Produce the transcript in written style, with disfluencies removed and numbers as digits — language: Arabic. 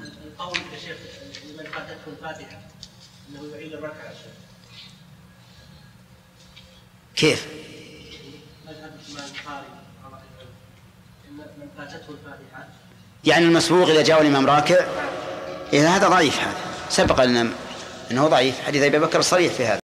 القول يا شيخ لمن فاتته الفاتحة أنه يعيد الركعة. كيف؟ مذهب الإمام البخاري إن من فاتته الفاتحة يعني المسبوق إذا جاء الإمام راكع، إذا هذا ضعيف، هذا سبق لنا أنه ضعيف، حديث أبي بكر صريح في هذا.